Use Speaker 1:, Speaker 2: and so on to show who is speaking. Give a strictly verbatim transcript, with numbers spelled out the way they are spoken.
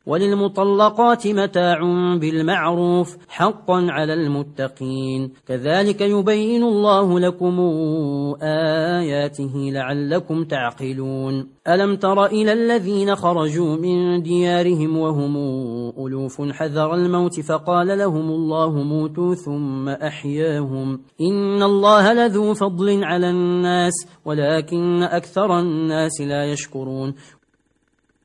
Speaker 1: وللمطلقات متاع بالمعروف حقا على المتقين كذلك يبين الله لكم آياته لعلكم تعقلون ألم تر إلى الذين خرجوا من ديارهم وهم ألوف حذر الموت فقال لهم الله موتوا ثم أحياهم إن الله لذو فضل على الناس ولكن أكثر الناس لا يشكرون